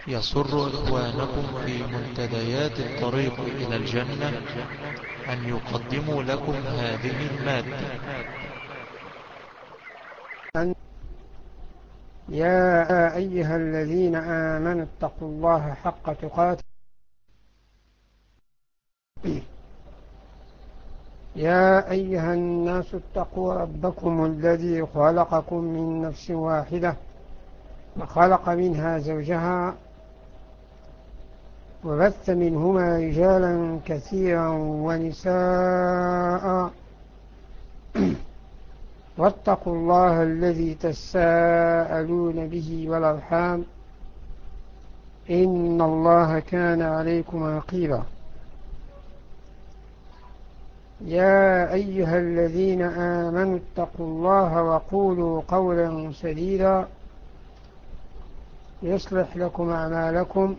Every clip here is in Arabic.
يسر إخوانكم في منتديات الطريق إلى الجنة أن يقدموا لكم هذه المادة. يا أيها الذين آمنوا اتقوا الله حق تقاته يا أيها الناس اتقوا ربكم الذي خلقكم من نفس واحدة وخلق منها زوجها وبث منهما رجالا كثيرا ونساء واتقوا الله الذي تساءلون به والأرحام إن الله كان عليكم رقيبا. يا أيها الذين آمنوا اتقوا الله وقولوا قولا سديدا يصلح لكم أعمالكم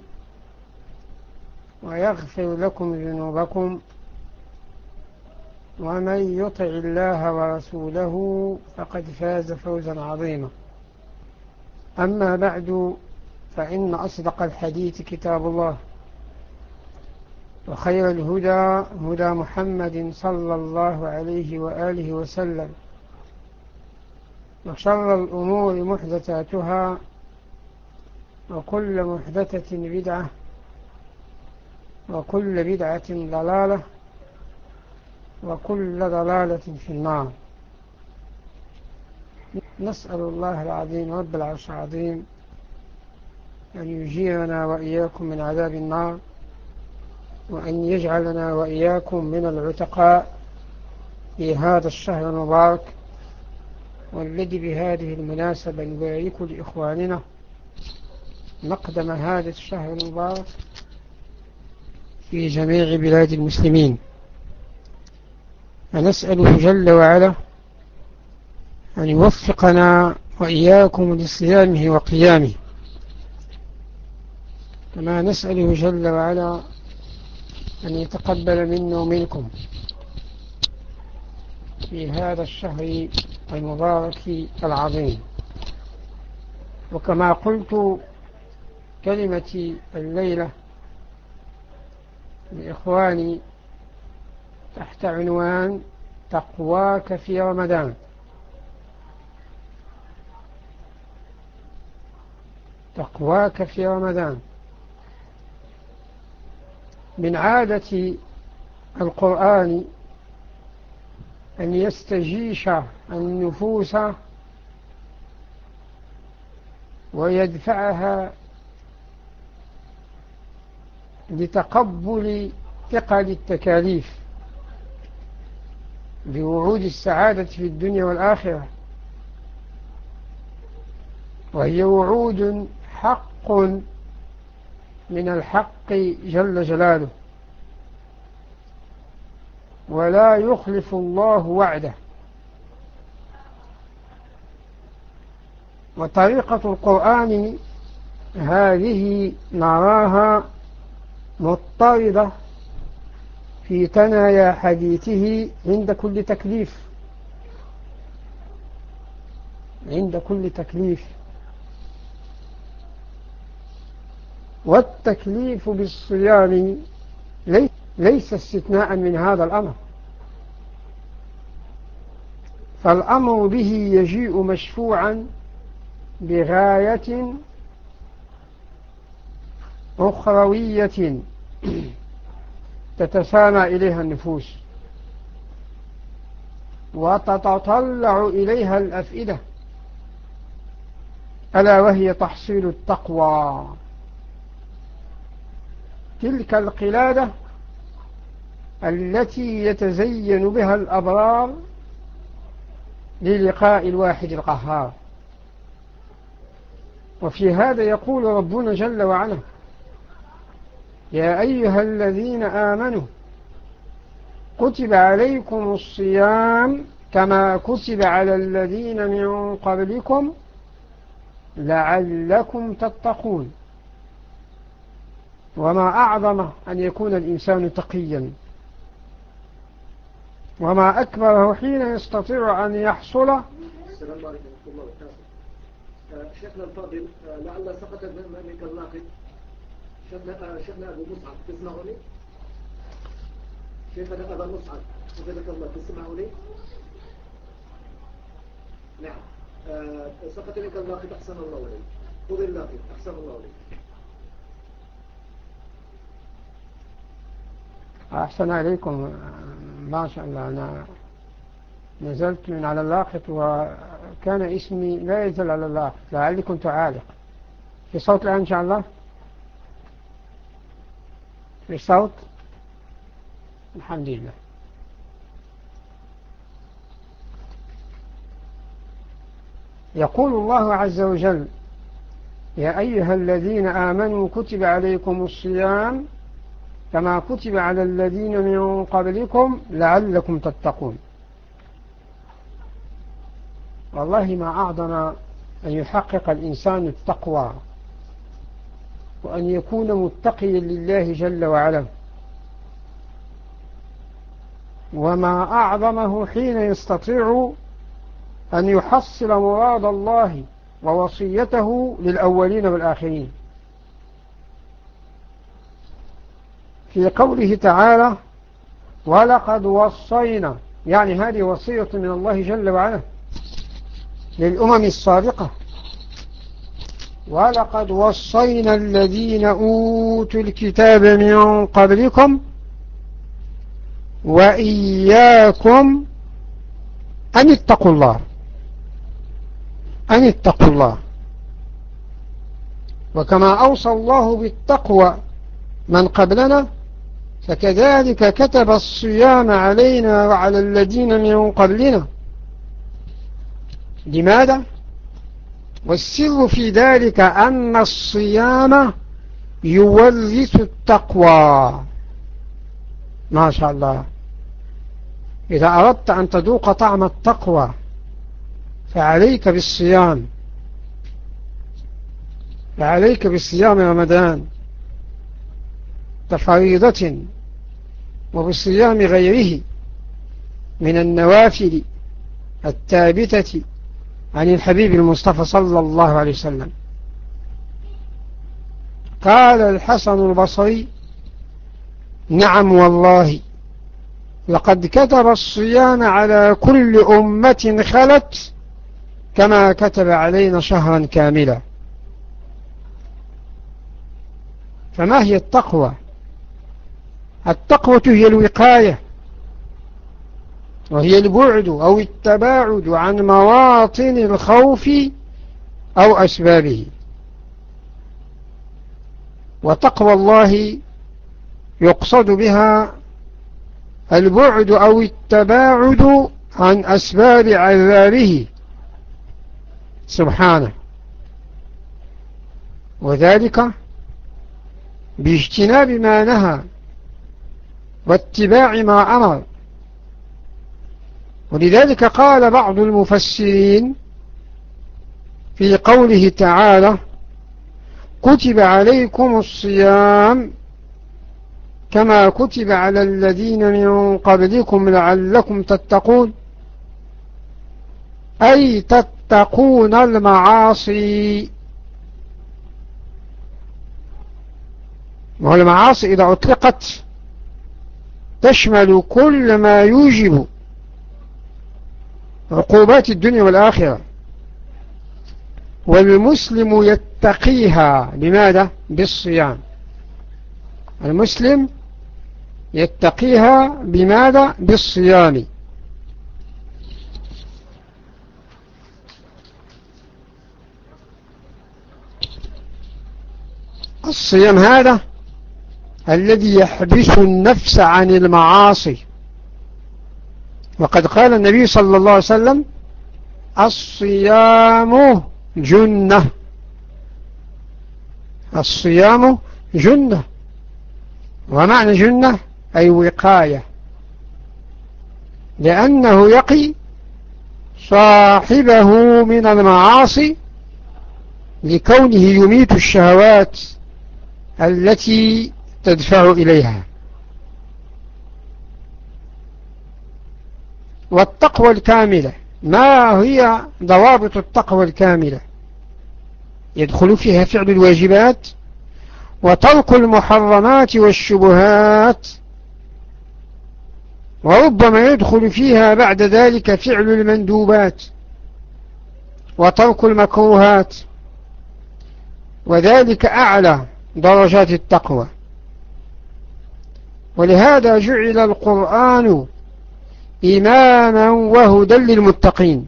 ويغفر لكم ذنوبكم ومن يطع الله ورسوله فقد فاز فوزا عظيما. أما بعد، فإن أصدق الحديث كتاب الله، وخير الهدى هدى محمد صلى الله عليه وآله وسلم، وشر الأمور محدثاتها وكل محدثة بدعة وكل بدعة ضلالة وكل ضلالة في النار. نسأل الله العظيم رب العرش العظيم أن يجيرنا وإياكم من عذاب النار، وأن يجعلنا وإياكم من العتقاء في هذا الشهر المبارك، والذي بهذه المناسبة نبارك لإخواننا مقدم هذا الشهر المبارك في جميع بلاد المسلمين. فنسأله جل وعلا أن يوفقنا وإياكم لصيامه وقيامه، كما نسأله جل وعلا أن يتقبل منا ومنكم في هذا الشهر المبارك العظيم. وكما قلت، كلمتي الليلة لإخواني تحت عنوان تقواك في رمضان. تقواك في رمضان. من عادة القرآن أن يستجيش النفوس ويدفعها لتقبل ثقل التكاليف بوعود السعادة في الدنيا والآخرة، وهي وعود حق من الحق جل جلاله، ولا يخلف الله وعده. وطريقة القرآن هذه نراها مضطردة في ثنايا حديثه عند كل تكليف. عند كل تكليف. والتكليف بالصيام ليس استثناء من هذا الأمر، فالأمر به يجيء مشفوعا بغاية أخروية تتسامى إليها النفوس وتتطلع إليها الأفئدة، ألا وهي تحصيل التقوى، تلك القلادة التي يتزين بها الأبرار للقاء الواحد القهار. وفي هذا يقول ربنا جل وعلا: يا أيها الذين آمنوا كتب عليكم الصيام كما كتب على الذين من قبلكم لعلكم تتقون. وما أعظم أن يكون الإنسان تقيا، وما أكبره حين يستطيع أن يحصل. السلام عليكم ورحمة الله وبركاته. شيخنا الفاضل، لعل سقط منك اللاقط شيخنا أبو مصعب تسمعني؟ شيخنا أبو مصعب حفظك الله تسمعني؟ نعم. سقط لك اللاقط أحسن الله عليك. خذ اللاقط أحسن الله عليك. أحسن عليكم. ما شاء الله، أنا نزلت من على اللاقط وكان اسمي لا يزال على اللاقط، لعلي كنت عالق. في صوت الآن إن شاء الله؟ في صوت؟ الحمد لله. يقول الله عز وجل: يا أيها الذين آمنوا كتب عليكم الصيام كما كتب على الذين من قبلكم لعلكم تتقون. والله ما أعظم أن يحقق الإنسان التقوى وأن يكون متقيا لله جل وعلا، وما أعظمه حين يستطيع أن يحصل مراد الله ووصيته للأولين والآخرين. في قوله تعالى: ولقد وصينا، يعني هذه وصية من الله جل وعلا للأمم السابقة. ولقد وصينا الذين أوتوا الكتاب من قبلكم وإياكم أن اتقوا الله، أن اتقوا الله. وكما أوصى الله بالتقوى من قبلنا فكذلك كتب الصيام علينا وعلى الذين من قبلنا. لماذا؟ والسر في ذلك أن الصيام يورث التقوى. ما شاء الله. إذا أردت أن تذوق طعم التقوى فعليك بالصيام، فعليك بالصيام رمضان كفريضة، وبصيام غيره من النوافل الثابتة عن الحبيب المصطفى صلى الله عليه وسلم. قال الحسن البصري: نعم والله لقد كتب الصيام على كل أمة خلت كما كتب علينا شهرا كاملا. فما هي التقوى؟ التقوى هي الوقاية، وهي البعد أو التباعد عن مواطن الخوف أو أسبابه. وتقوى الله يقصد بها البعد أو التباعد عن أسباب عذابه سبحانه، وذلك باجتناب ما نهى واتباع ما أمر. ولذلك قال بعض المفسرين في قوله تعالى: كتب عليكم الصيام كما كتب على الذين من قبلكم لعلكم تتقون، أي تتقون المعاصي. والمعاصي إذا أطلقت تشمل كل ما يوجب عقوبات الدنيا والآخرة، والمسلم يتقيها. بماذا؟ بالصيام. المسلم يتقيها بماذا؟ بالصيام. الصيام هذا الذي يحبس النفس عن المعاصي. وقد قال النبي صلى الله عليه وسلم: الصيام جنة. الصيام جنة. ومعنى جنة أي وقاية، لأنه يقي صاحبه من المعاصي لكونه يميت الشهوات التي تدفع إليها. والتقوى الكاملة، ما هي ضوابط التقوى الكاملة؟ يدخل فيها فعل الواجبات وترك المحرمات والشبهات، وربما يدخل فيها بعد ذلك فعل المندوبات وترك المكروهات، وذلك أعلى درجات التقوى. ولهذا جعل القرآن إماما وهدى للمتقين.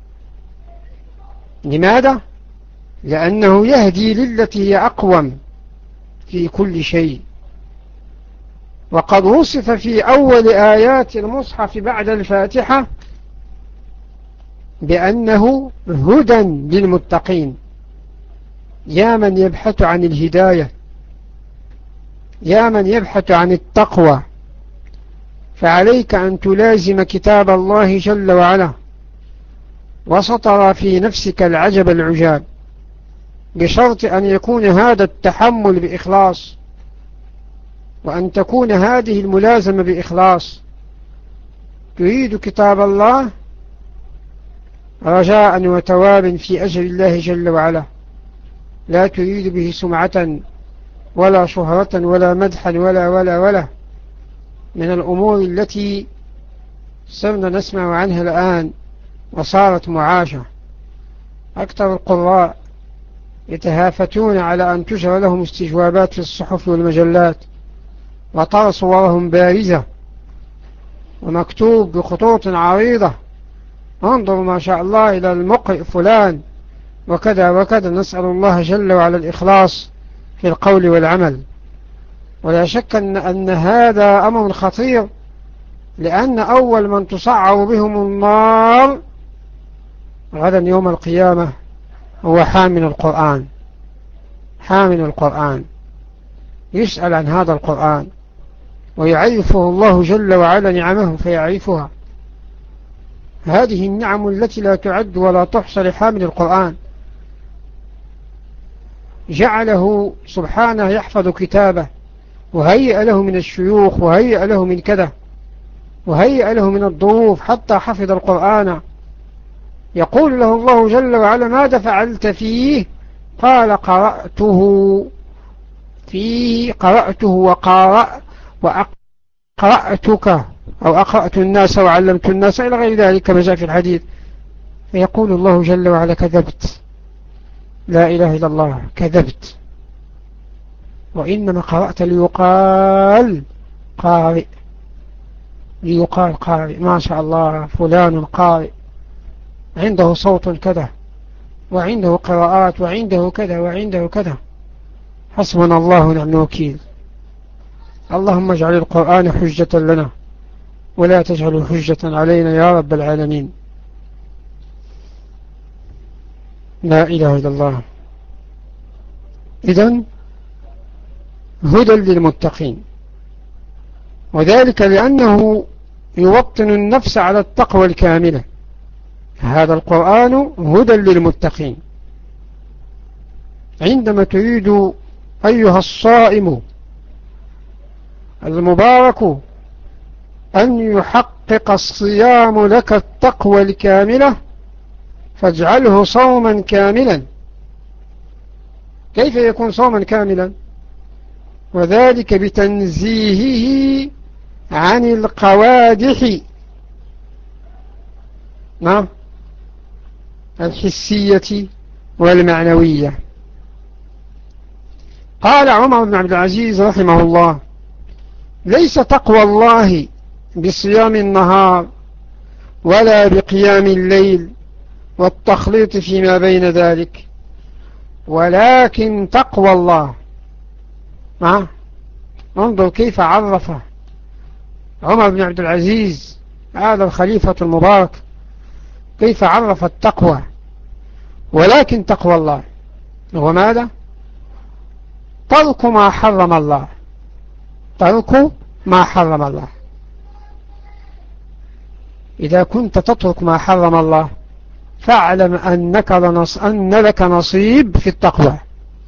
لماذا؟ لأنه يهدي للتي هي أقوم في كل شيء. وقد وصف في أول آيات المصحف بعد الفاتحة بأنه هدى للمتقين. يا من يبحث عن الهداية، يا من يبحث عن التقوى، فعليك أن تلازم كتاب الله جل وعلا، وسترى في نفسك العجب العجاب، بشرط أن يكون هذا التحمل بإخلاص، وأن تكون هذه الملازمة بإخلاص. تريد كتاب الله رجاء وتواب في أجل الله جل وعلا، لا تريد به سمعة ولا شهرة ولا مدحا ولا من الأمور التي صرنا نسمع عنها الآن وصارت معاشة. أكثر القراء يتهافتون على أن تجرى لهم استجوابات في الصحف والمجلات، وترى صورهم بارزة ومكتوب بخطوط عريضة: انظروا ما شاء الله إلى المقرئ فلان وكذا وكذا. نسأل الله جل وعلا الإخلاص في القول والعمل. ولا شك أن هذا أمر خطير، لأن أول من تصعر بهم النار غدا يوم القيامة هو حامل القرآن. حامل القرآن يسأل عن هذا القرآن، ويعرفه الله جل وعلا نعمه فيعرفها. هذه النعم التي لا تعد ولا تحصى لحامل القرآن. جعله سبحانه يحفظ كتابه، وهيئ له من الشيوخ، وهيئ له من كذا، وهيئ له من الظروف حتى حفظ القرآن. يقول له الله جل وعلا: ماذا فعلت فيه؟ قال: قرأته وأقرأتك، أو أقرأت الناس وعلمت الناس، إلى غير ذلك كما جاء في الحديث. فيقول الله جل وعلا: كذبت، لا إله إلا الله، كذبت، وإنما قرأت ليقال قارئ، ليقال قارئ، ما شاء الله فلان قارئ، عنده صوت كذا، وعنده قراءات، وعنده كذا وعنده كذا. حسبنا الله ونعم الوكيل. اللهم اجعل القرآن حجة لنا ولا تجعله حجة علينا يا رب العالمين. لا إله إلا الله. إذن هدى للمتقين، وذلك لأنه يوطن النفس على التقوى الكاملة. هذا القرآن هدى للمتقين. عندما تريد أيها الصائم المبارك أن يحقق الصيام لك التقوى الكاملة، فاجعله صوما كاملا. كيف يكون صوما كاملا؟ وذلك بتنزيهه عن القوادح الحسية والمعنوية. قال عمر بن عبد العزيز رحمه الله: ليس تقوى الله بصيام النهار ولا بقيام الليل والتخليط فيما بين ذلك، ولكن تقوى الله. انظر كيف عرف عمر بن عبد العزيز هذا الخليفة المبارك، كيف عرف التقوى. ولكن تقوى الله هو ماذا؟ ترك ما حرم الله، ترك ما حرم الله. إذا كنت تترك ما حرم الله فاعلم أن لك نصيب في التقوى.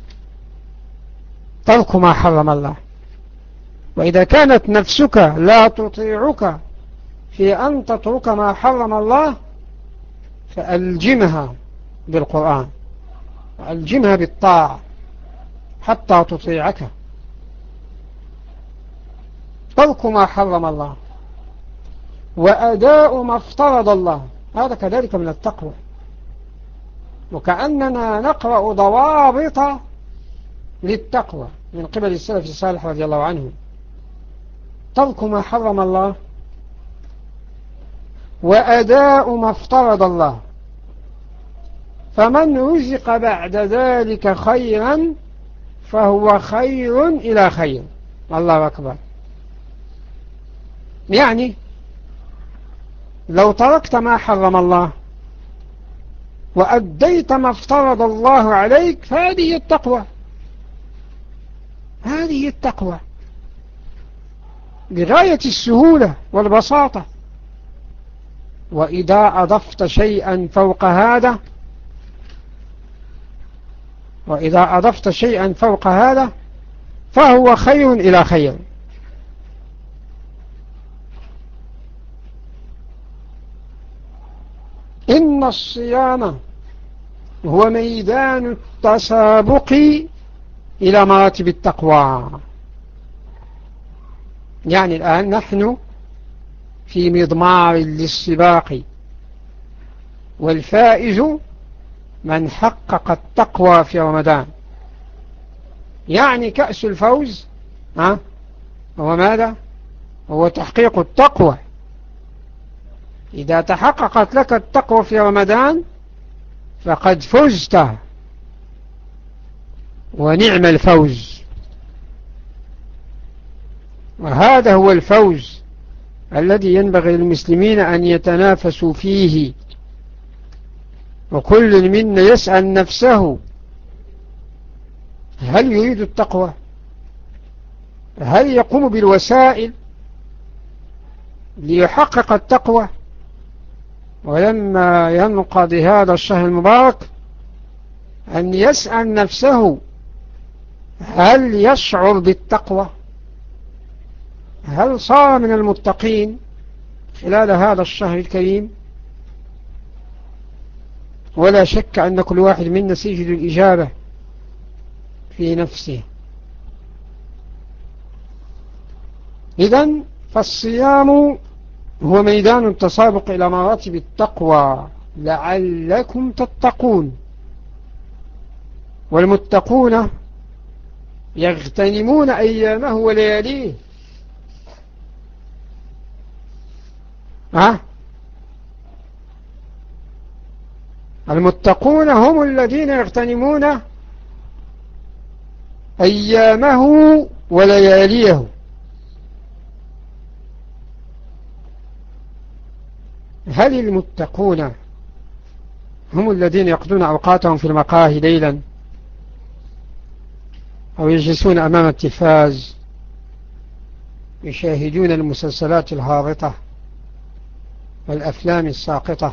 ترك ما حرم الله. وإذا كانت نفسك لا تطيعك في أن تترك ما حرم الله فألجمها بالقرآن، وألجمها بالطاعة، حتى تطيعك، ترك ما حرم الله وأداء ما افترض الله، هذا كذلك من التقوى. وكأننا نقرأ ضوابط للتقوى من قبل السلف الصالح رضي الله عنه. ترك ما حرم الله وأداء ما افترض الله، فمن رزق بعد ذلك خيرا فهو خير إلى خير. الله أكبر. يعني لو تركت ما حرم الله وأديت ما افترض الله عليك فهذه التقوى، هذه التقوى بغاية السهولة والبساطة. وإذا أضفت شيئا فوق هذا فهو خير إلى خير. إن الصيام هو ميدان التسابق إلى مراتب التقوى. يعني الآن نحن في مضمار للسباق، والفائز من حقق التقوى في رمضان. يعني كأس الفوز هو ماذا؟ هو تحقيق التقوى. إذا تحققت لك التقوى في رمضان فقد فزت، ونعم الفوز. وهذا هو الفوز الذي ينبغي للمسلمين أن يتنافسوا فيه، وكل منا يسأل نفسه هل يريد التقوى؟ هل يقوم بالوسائل ليحقق التقوى؟ ولما ينقضي هذا الشهر المبارك أن يسأل نفسه هل يشعر بالتقوى؟ هل صار من المتقين خلال هذا الشهر الكريم؟ ولا شك أن كل واحد منا سيجد الإجابة في نفسه. إذن فالصيام هو ميدان التسابق إلى مراتب التقوى لعلكم تتقون. والمتقون يغتنمون أيامه ولياليه. المتقون هم الذين يغتنمون أيامه ولياليه. هل المتقون هم الذين يقضون أوقاتهم في المقاهي ليلا، أو يجلسون أمام التلفاز يشاهدون المسلسلات الهابطة والأفلام الساقطة؟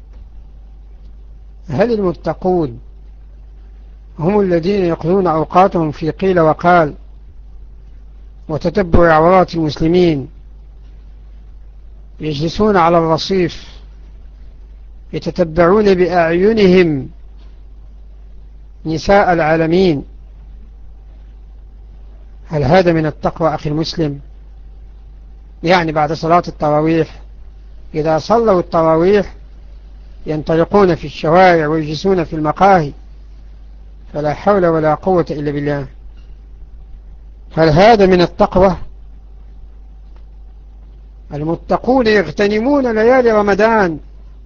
هل المتقون هم الذين يقضون أوقاتهم في قيل وقال وتتبع عورات المسلمين، يجلسون على الرصيف يتتبعون بأعينهم نساء العالمين؟ هل هذا من التقوى أخي المسلم؟ يعني بعد صلاة التراويح إذا صلوا التراويح ينطلقون في الشوارع ويجلسون في المقاهي، فلا حول ولا قوة إلا بالله. هل هذا من التقوى؟ المتقون يغتنمون ليالي رمضان،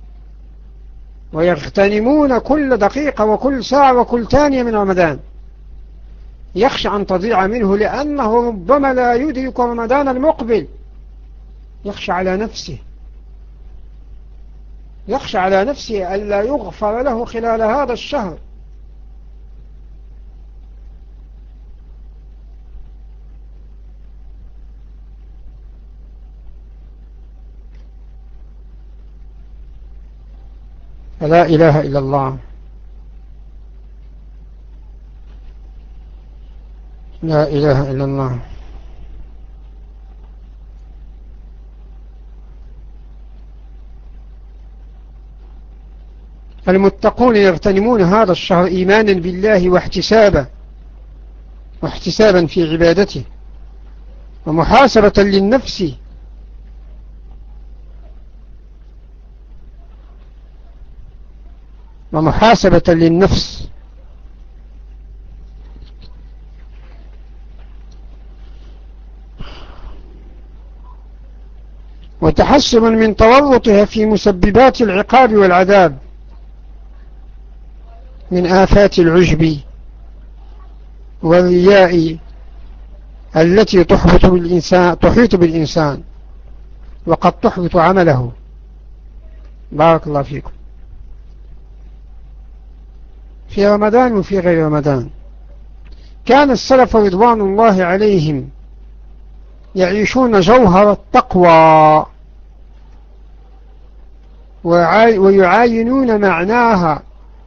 ويغتنمون كل دقيقة وكل ساعة وكل ثانية من رمضان، يخشى أن تضيع منه لأنه ربما لا يدرك رمضان المقبل. يخشى على نفسه، يخشى على نفسه ألا يغفر له خلال هذا الشهر. فلا إله إلا الله، لا إله إلا الله. المتقون يغتنمون هذا الشهر إيمانا بالله واحتسابا واحتسابا في عبادته ومحاسبة للنفس وتحسبا من تورطها في مسببات العقاب والعذاب من آفات العجب والرياء التي تحيط بالإنسان وقد تحبط عمله. بارك الله فيكم. في رمضان وفي غير رمضان كان السلف رضوان الله عليهم يعيشون جوهر التقوى ويعاينون معناها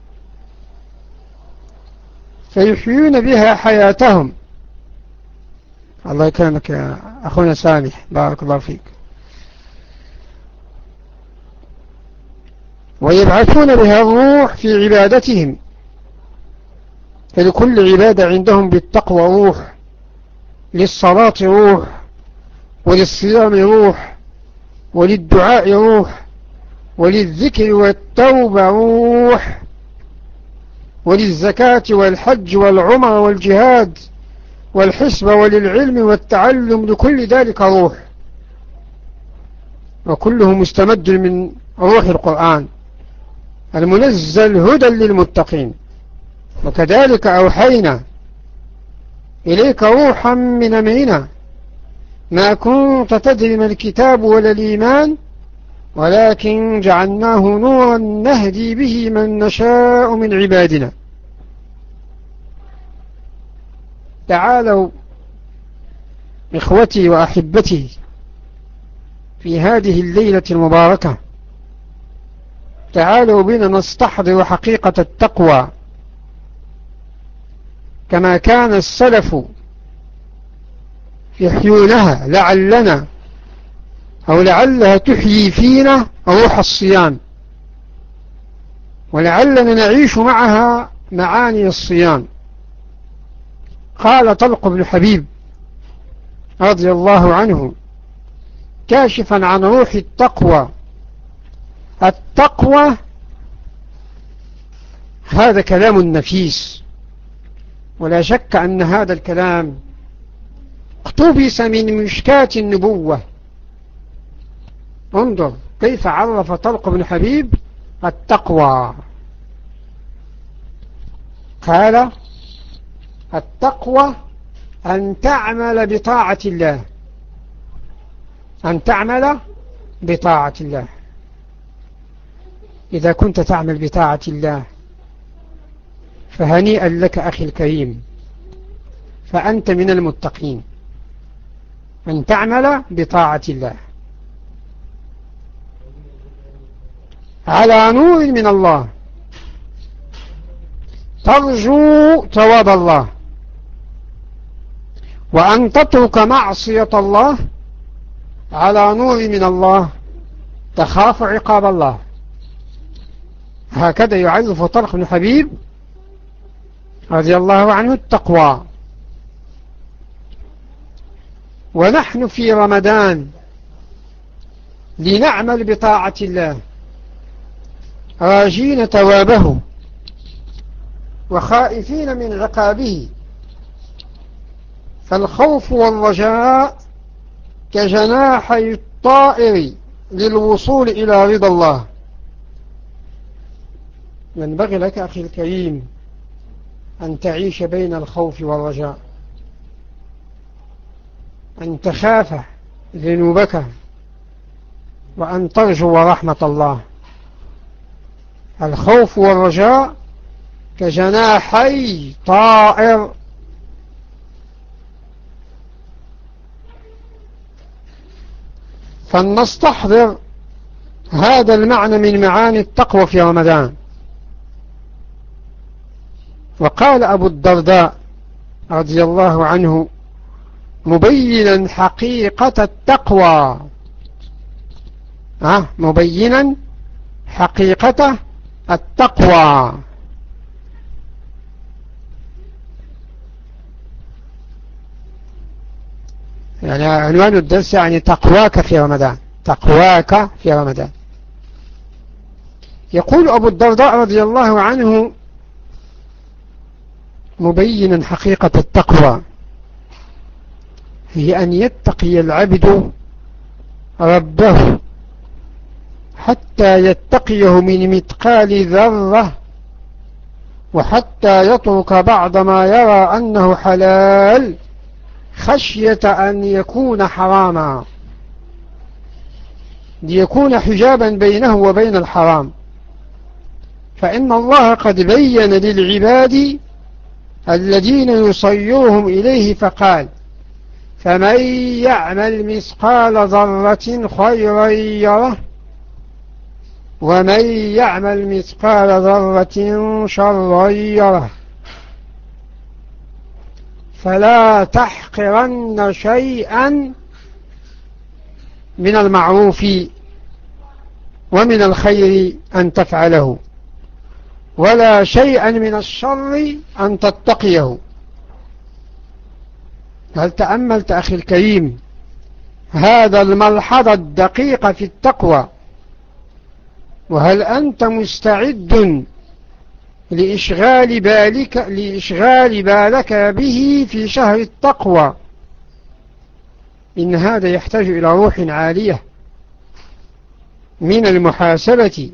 فيحيون بها حياتهم. الله يكرمك يا أخونا سامح، بارك الله فيك. ويبعثون بها الروح في عبادتهم، فلكل عبادة عندهم بالتقوى روح، للصلاة روح، وللصيام روح، وللدعاء روح، وللذكر والتوبة روح، وللزكاة والحج والعمر والجهاد والحسبة وللعلم والتعلم، لكل ذلك روح، وكله مستمد من روح القرآن المنزل هدى للمتقين. وكذلك أوحينا إليك روحا من أمرنا ما كنت تدري ما الكتاب ولا الإيمان ولكن جعلناه نورا نهدي به من نشاء من عبادنا. تعالوا إخوتي وأحبتي في هذه الليلة المباركة، تعالوا بنا نستحضر حقيقة التقوى كما كان السلف يحيونها، لعلنا أو لعلها تحيي فينا روح الصيام، ولعلنا نعيش معها معاني الصيام. قال طلق بن حبيب رضي الله عنه كاشفا عن روح التقوى: التقوى هذا كلام نفيس، ولا شك أن هذا الكلام اقتبس من مشكاة النبوة. انظر كيف عرف طلق بن حبيب التقوى. قال: التقوى أن تعمل بطاعة الله، أن تعمل بطاعة الله. إذا كنت تعمل بطاعة الله فهنيئا لك أخي الكريم، فأنت من المتقين. أن تعمل بطاعة الله على نور من الله، ترجو ثواب الله، وأن تترك معصية الله على نور من الله، تخاف عقاب الله. هكذا يعرف طلق بن حبيب رضي الله عنه التقوى. ونحن في رمضان لنعمل بطاعة الله راجين ثوابه وخائفين من عقابه، فالخوف والرجاء كجناحي الطائر للوصول إلى رضا الله. ينبغي لك أخي الكريم أن تعيش بين الخوف والرجاء، أن تخاف ذنوبك وأن ترجو رحمة الله. الخوف والرجاء كجناحي طائر فلنستحضر هذا المعنى من معاني التقوى في رمضان. وقال أبو الدرداء رضي الله عنه مبينا حقيقة التقوى، مبينا حقيقة التقوى: يعني عنوان الدرس يعني تقواك في رمضان، تقواك في رمضان. يقول أبو الدرداء رضي الله عنه مبينا حقيقة التقوى، هي أن يتقي العبد ربه حتى يتقيه من مثقال ذرة، وحتى يترك بعض ما يرى أنه حلال خشية أن يكون حراما، ليكون حجابا بينه وبين الحرام. فإن الله قد بين للعباد الذين يصيرهم إليه فقال: فمن يعمل مثقال ذرة خيرا يره، ومن يعمل مثقال ذرة شرا يره. فلا تحقرن شيئا من المعروف ومن الخير أن تفعله، ولا شيئا من الشر أن تتقيه. هل تأملت أخي الكريم هذا الملحظ الدقيق في التقوى؟ وهل أنت مستعد لإشغال بالك به في شهر التقوى؟ إن هذا يحتاج إلى روح عالية من المحاسبة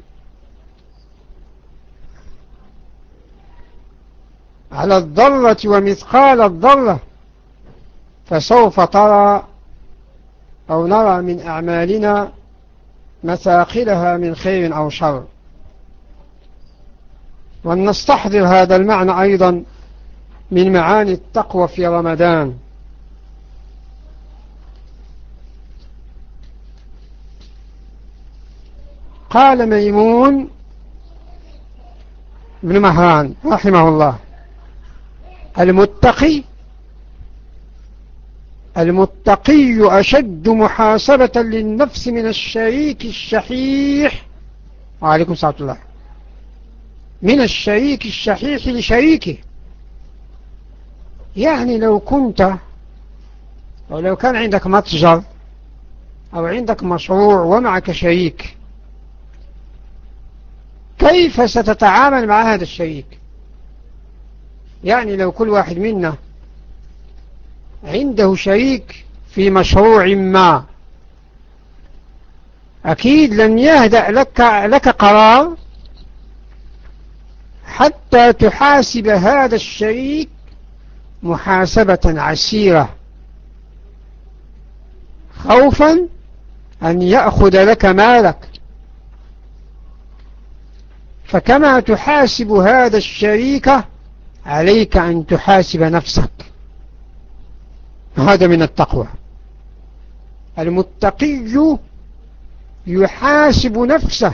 على الذرة ومثقال الذرة، فسوف ترى أو نرى من أعمالنا مثاقلها من خير أو شر. ولنستحضر هذا المعنى أيضا من معاني التقوى في رمضان. قال ميمون بن مهران رحمه الله: المتقي أشد محاسبة للنفس من الشريك الشحيح. وعليكم السلام الله. من الشريك الشحيح لشريكه. يعني لو كان عندك متجر أو عندك مشروع ومعك شريك، كيف ستتعامل مع هذا الشريك؟ يعني لو كل واحد منا عنده شريك في مشروع ما، أكيد لن يهدأ لك قرار حتى تحاسب هذا الشريك محاسبة عسيرة، خوفا أن يأخذ لك مالك. فكما تحاسب هذا الشريك عليك أن تحاسب نفسك. هذا من التقوى. المتقي يحاسب نفسه.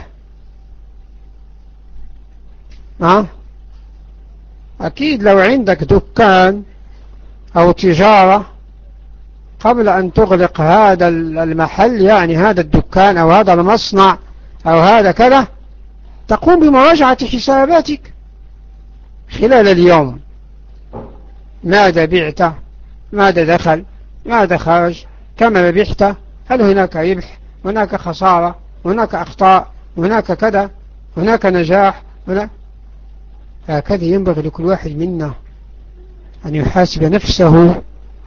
أكيد لو عندك دكان أو تجارة، قبل أن تغلق هذا المحل، يعني هذا الدكان أو هذا المصنع أو هذا كذا، تقوم بمراجعة حساباتك خلال اليوم. ماذا بعت، ماذا دخل، ماذا خرج، كم ربحت، هل هناك ربح، هناك خسارة، هناك أخطاء، هناك كذا، هناك نجاح، هكذا ينبغي لكل واحد منا أن يحاسب نفسه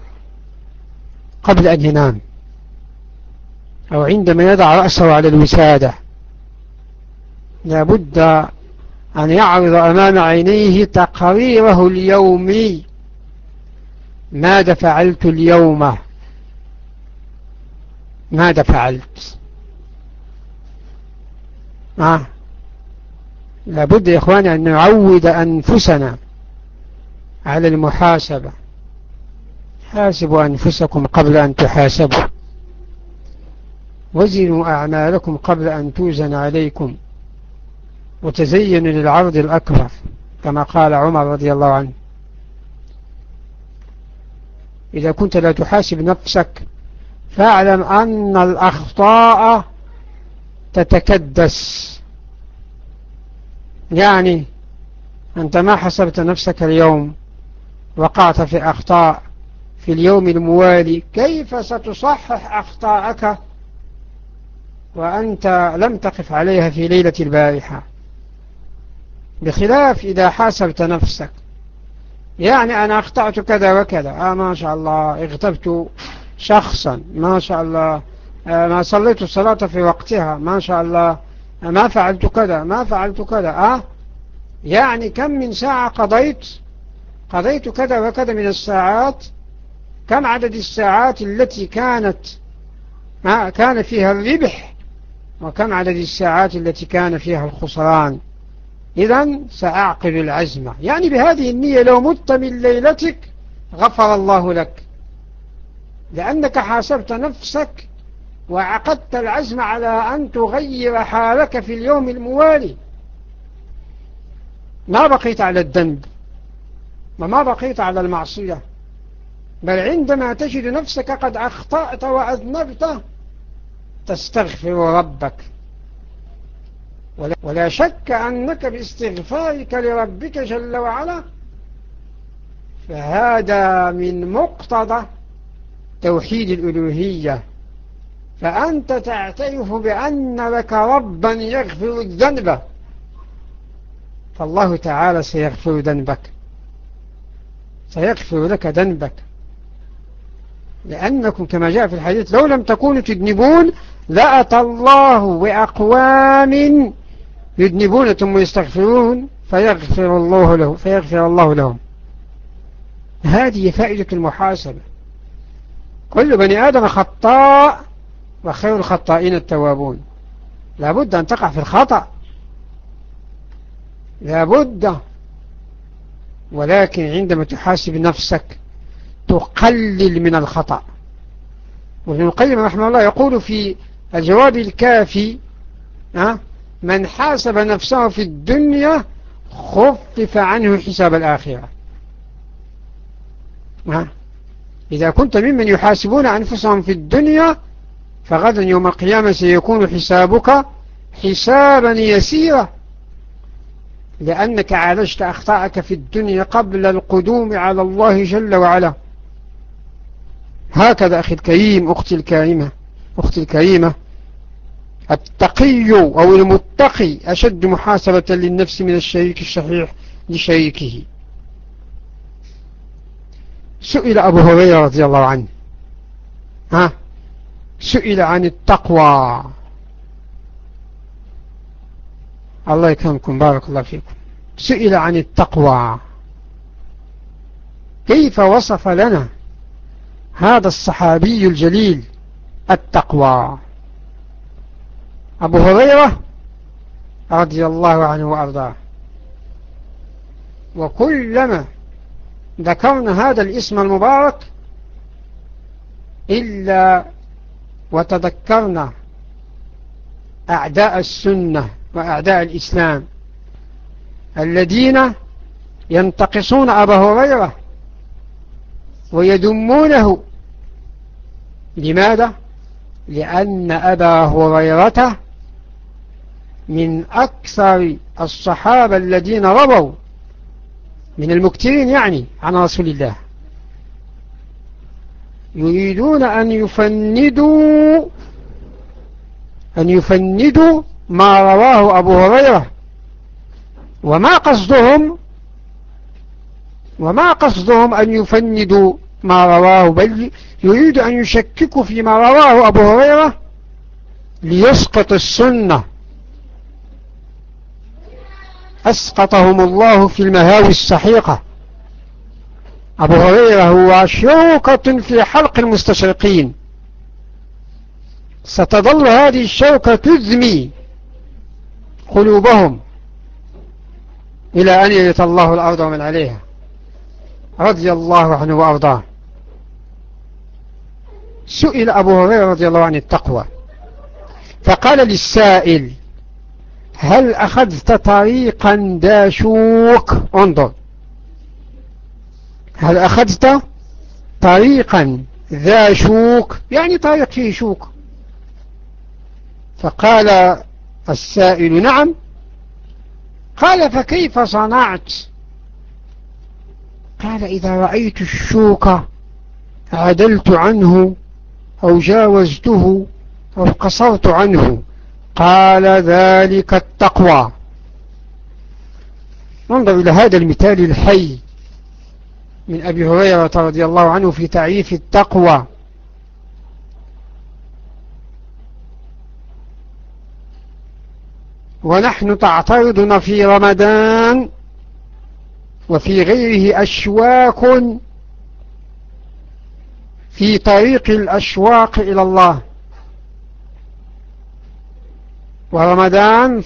قبل أن ينام، أو عندما يضع رأسه على الوسادة. لابد أن يعرض أمام عينيه تقريره اليومي: ماذا فعلت اليوم، ماذا فعلت. لابد يا إخواني أن نعود أنفسنا على المحاسبة. حاسبوا أنفسكم قبل أن تحاسبوا، وزنوا أعمالكم قبل أن توزن عليكم، وتزينوا للعرض الأكبر، كما قال عمر رضي الله عنه: إذا كنت لا تحاسب نفسك فاعلم أن الأخطاء تتكدس. يعني أنت ما حسبت نفسك اليوم، وقعت في أخطاء في اليوم الموالي، كيف ستصحح أخطاءك وأنت لم تقف عليها في ليلة البارحة؟ بخلاف إذا حاسبت نفسك، يعني أنا أخطأت كذا وكذا، ما شاء الله اغتبت شخصا، ما شاء الله ما صليت الصلاة في وقتها، ما شاء الله ما فعلت كذا ما فعلت كذا، يعني كم من ساعة قضيت كذا وكذا من الساعات، كم عدد الساعات التي كان فيها الربح، وكم عدد الساعات التي كان فيها الخسران. إذن سأعقد العزم، يعني بهذه النية لو مت من ليلتك غفر الله لك، لأنك حاسبت نفسك وعقدت العزم على أن تغير حالك في اليوم الموالي، ما بقيت على الذنب وما بقيت على المعصية، بل عندما تجد نفسك قد أخطأت وأذنبت تستغفر ربك. ولا شك أنك باستغفارك لربك جل وعلا فهذا من مقتضى توحيد الألوهية، فأنت تعترف بأن لك ربا يغفر الذنب، فالله تعالى سيغفر ذنبك، سيغفر لك ذنبك، لأنكم كما جاء في الحديث لو لم تكونوا تذنبون لأتى الله بأقوام يذنبون ثم يستغفرون فيغفر الله لهم. هذه فائدة المحاسبة. كل بني آدم خطاء وخير الخطائين التوابون. لابد أن تقع في الخطأ، لابد، ولكن عندما تحاسب نفسك تقلل من الخطأ. وابن القيم رحمه الله يقول في الجواب الكافي من حاسب نفسه في الدنيا خفف عنه حساب الآخرة. إذا كنت ممن يحاسبون أنفسهم في الدنيا فغدا يوم القيامة سيكون حسابك حسابا يسيرا، لأنك عالجت أخطاءك في الدنيا قبل القدوم على الله جل وعلا. هكذا أخي الكريم، أختي الكريمة، التقي أو المتقي أشد محاسبة للنفس من الشريك الشحيح لشريكه. سئل أبو هريرة رضي الله عنه سئل عن التقوى. الله يكرمكم، بارك الله فيكم. سئل عن التقوى، كيف وصف لنا هذا الصحابي الجليل التقوى؟ أبو هريرة رضي الله عنه وأرضاه، وكلما ذكرنا هذا الاسم المبارك إلا وتذكرنا أعداء السنة وأعداء الإسلام الذين ينتقصون أبا هريرة ويذمونه. لماذا؟ لأن أبا هريرة من أكثر الصحابة الذين رووا من المكثرين يعني عن رسول الله، يريدون أن يفندوا ما رواه أبو هريرة، وما قصدهم أن يفندوا ما رواه، بل يريد أن يشككوا فيما رواه أبو هريرة ليسقط السنة. أسقطهم الله في المهاوي السحيقة. أبو هريرة هو شوكة في حلق المستشرقين، ستظل هذه الشوكة تذمي قلوبهم إلى أن يرث الله الأرض ومن عليها، رضي الله عنه وأرضاه. سئل أبو هريرة رضي الله عنه التقوى، فقال للسائل: هل أخذت طريقا ذا شوك؟ انظر، هل أخذت طريقا ذا شوك، يعني طريق فيه شوك. فقال السائل: نعم. قال: فكيف صنعت؟ قال: إذا رأيت الشوك عدلت عنه أو جاوزته أو قصرت عنه؟ قال ذلك التقوى. انظر إلى هذا المثال الحي من أبي هريرة رضي الله عنه في تعريف التقوى. ونحن تعترضنا في رمضان وفي غيره أشواك في طريق الأشواق إلى الله، ورمضان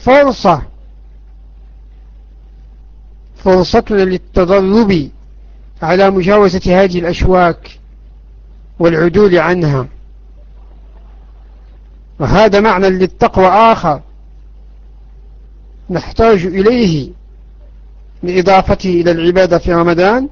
فرصتنا للتدرب على مجاوزة هذه الأشواك والعدول عنها. وهذا معنى للتقوى آخر نحتاج إليه لإضافته إلى العبادة في رمضان،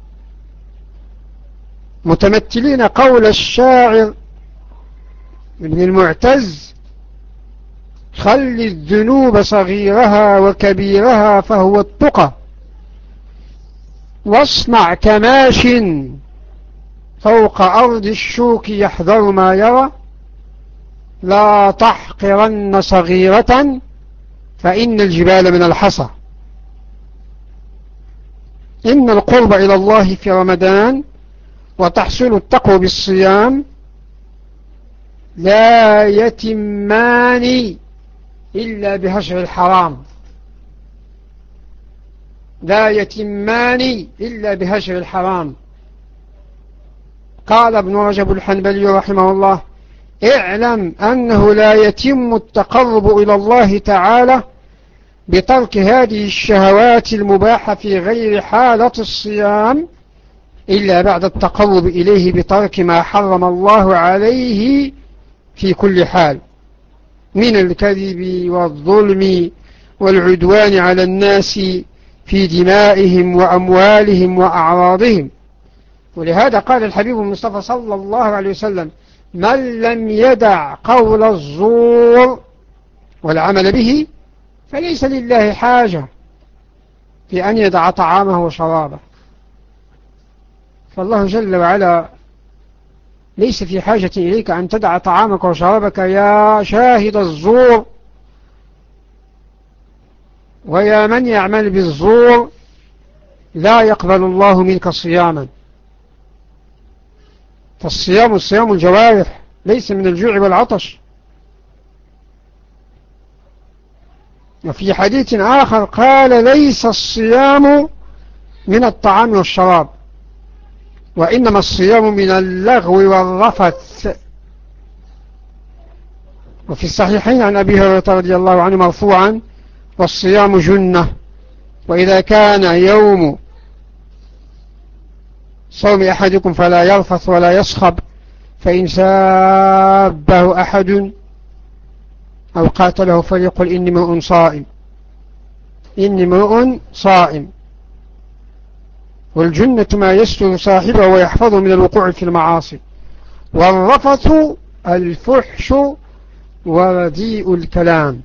متمثلين قول الشاعر ابن المعتز: خل الذنوب صغيرها وكبيرها فهو التقى، واصنع كماش فوق أرض الشوك يحذر ما يرى، لا تحقرن صغيرة فإن الجبال من الحصى. إن القرب إلى الله في رمضان وتحصيل التقوى بالصيام لا يتمان إلا بهجر الحرام، لا يتمان إلا بهجر الحرام. قال ابن رجب الحنبلي رحمه الله: اعلم أنه لا يتم التقرب إلى الله تعالى بترك هذه الشهوات المباحة في غير حالة الصيام إلا بعد التقرب إليه بترك ما حرم الله عليه في كل حال من الكذب والظلم والعدوان على الناس في دمائهم وأموالهم وأعراضهم. ولهذا قال الحبيب المصطفى صلى الله عليه وسلم: من لم يدع قول الزور والعمل به فليس لله حاجة في أن يدع طعامه وشرابه. فالله جل وعلا ليس في حاجة إليك أن تدع طعامك وشرابك يا شاهد الزور ويا من يعمل بالزور، لا يقبل الله منك صياما. فالصيام صيام الجوارح ليس من الجوع والعطش. وفي حديث آخر قال: ليس الصيام من الطعام والشراب، وإنما الصيام من اللغو والرفث. وفي الصحيحين عن أبي هريرة رضي الله عنه مرفوعا: والصيام جنة، وإذا كان يوم صوم أحدكم فلا يرفث ولا يصخب، فإن سابه أحد أو قاتله فليقل إني امرؤ صائم، إني امرؤ صائم. والجنة ما يستر صاحبه ويحفظه من الوقوع في المعاصي. والرفث الفحش ورديء الكلام.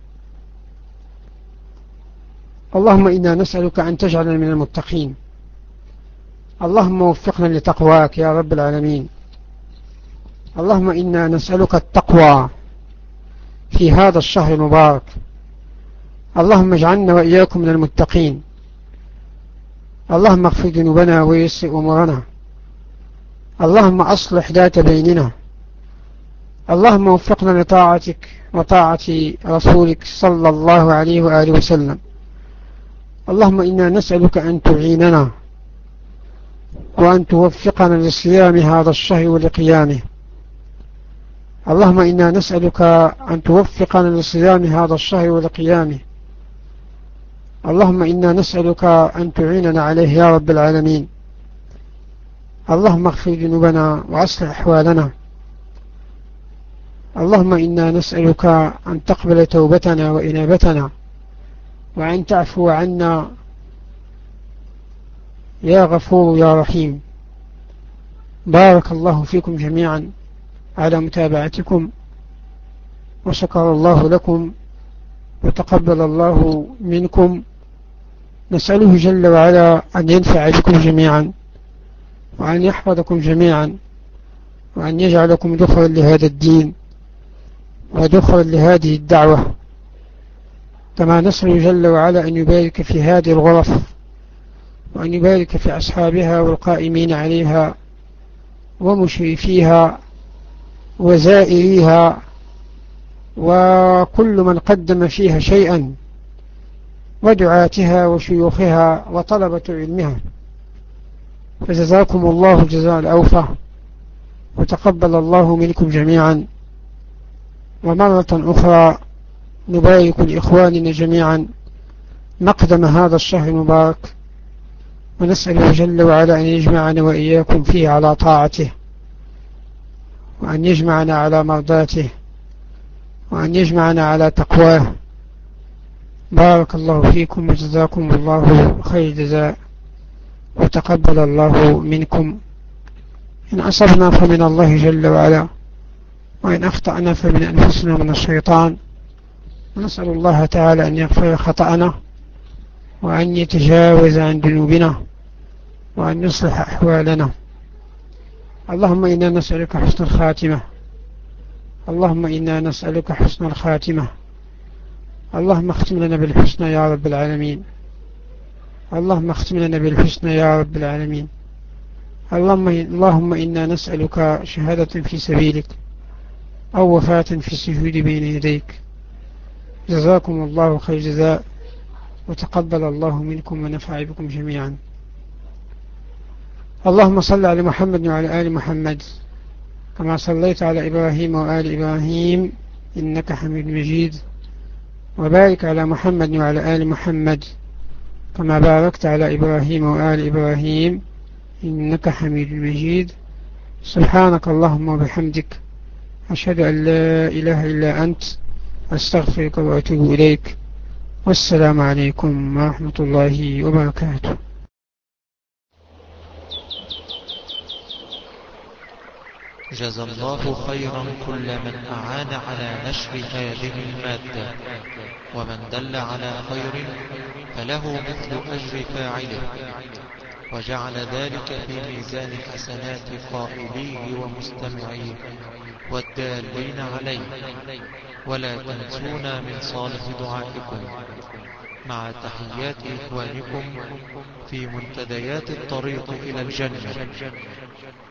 اللهم إنا نسألك أن تجعلنا من المتقين. اللهم وفقنا لتقواك يا رب العالمين. اللهم إنا نسألك التقوى في هذا الشهر المبارك. اللهم اجعلنا وإياكم من المتقين. اللهم اغفر ذنوبنا ويسر أمورنا. اللهم أصلح ذات بيننا. اللهم وفقنا لطاعتك وطاعة رسولك صلى الله عليه وآله وسلم. اللهم إنا نسألك أن تعيننا وأن توفقنا لصيام هذا الشهر ولقيامه. اللهم إنا نسألك أن توفقنا لصيام هذا الشهر ولقيامه. اللهم إنا نسألك أن تعيننا عليه يا رب العالمين. اللهم اغفر ذنوبنا وأصلح أحوالنا. اللهم إنا نسألك أن تقبل توبتنا وإنابتنا وأن تعفو عنا يا غفور يا رحيم. بارك الله فيكم جميعا على متابعتكم، وشكر الله لكم وتقبل الله منكم. نسأله جل وعلا أن ينفع بكم جميعا وأن يحفظكم جميعا، وأن يجعلكم ذخرا لهذا الدين وذخرا لهذه الدعوة. كما نسأل جل وعلا أن يبارك في هذه الغرف، وأن يبارك في أصحابها والقائمين عليها ومشرفيها وزائريها وكل من قدم فيها شيئا، ودعاتها وشيوخها وطلبة علمها. فجزاكم الله الجزاء الأوفى، وتقبل الله منكم جميعا. ومرة أخرى نبارك لإخواننا جميعا مقدم هذا الشهر المبارك، ونسأل جل وعلا أن يجمعنا وإياكم فيه على طاعته، وأن يجمعنا على مرضاته، وأن يجمعنا على تقواه. بارك الله فيكم وجزاكم الله خير جزاء، وتقبل الله منكم. إن أصبنا فمن الله جل وعلا، وإن أخطأنا فمن أنفسنا من الشيطان. ونسأل الله تعالى أن يغفر خطأنا، وأن يتجاوز عن ذنوبنا، وأن يصلح أحوالنا. اللهم إنا نسألك حسن الخاتمة، اللهم إنا نسألك حسن الخاتمة. اللهم اختم لنا بالحسنى يا رب العالمين، اللهم اختم لنا بالحسنى يا رب العالمين. اللهم إنا نسألك شهادة في سبيلك، أو وفاة في السجود بين يديك. جزاكم الله خير جزاء، وتقبل الله منكم ونفع بكم جميعا. اللهم صل على محمد وعلى آل محمد، كما صليت على إبراهيم وآل إبراهيم إنك حميد مجيد. وبارك على محمد وعلى آل محمد، كما باركت على إبراهيم وآل إبراهيم إنك حميد مجيد. سبحانك اللهم وبحمدك، أشهد أن لا إله إلا أنت، أستغفرك وأتوب إليك. والسلام عليكم ورحمة الله وبركاته. جزى الله خيرا كل من أعان على نشر هذه المادة، ومن دل على خير فله مثل أجر فاعله، وجعل ذلك في ميزان حسنات قائليه ومستمعيه والدالين عليه. ولا تنسونا من صالح دعائكم، مع تحيات إخوانكم في منتديات الطريق إلى الجنة.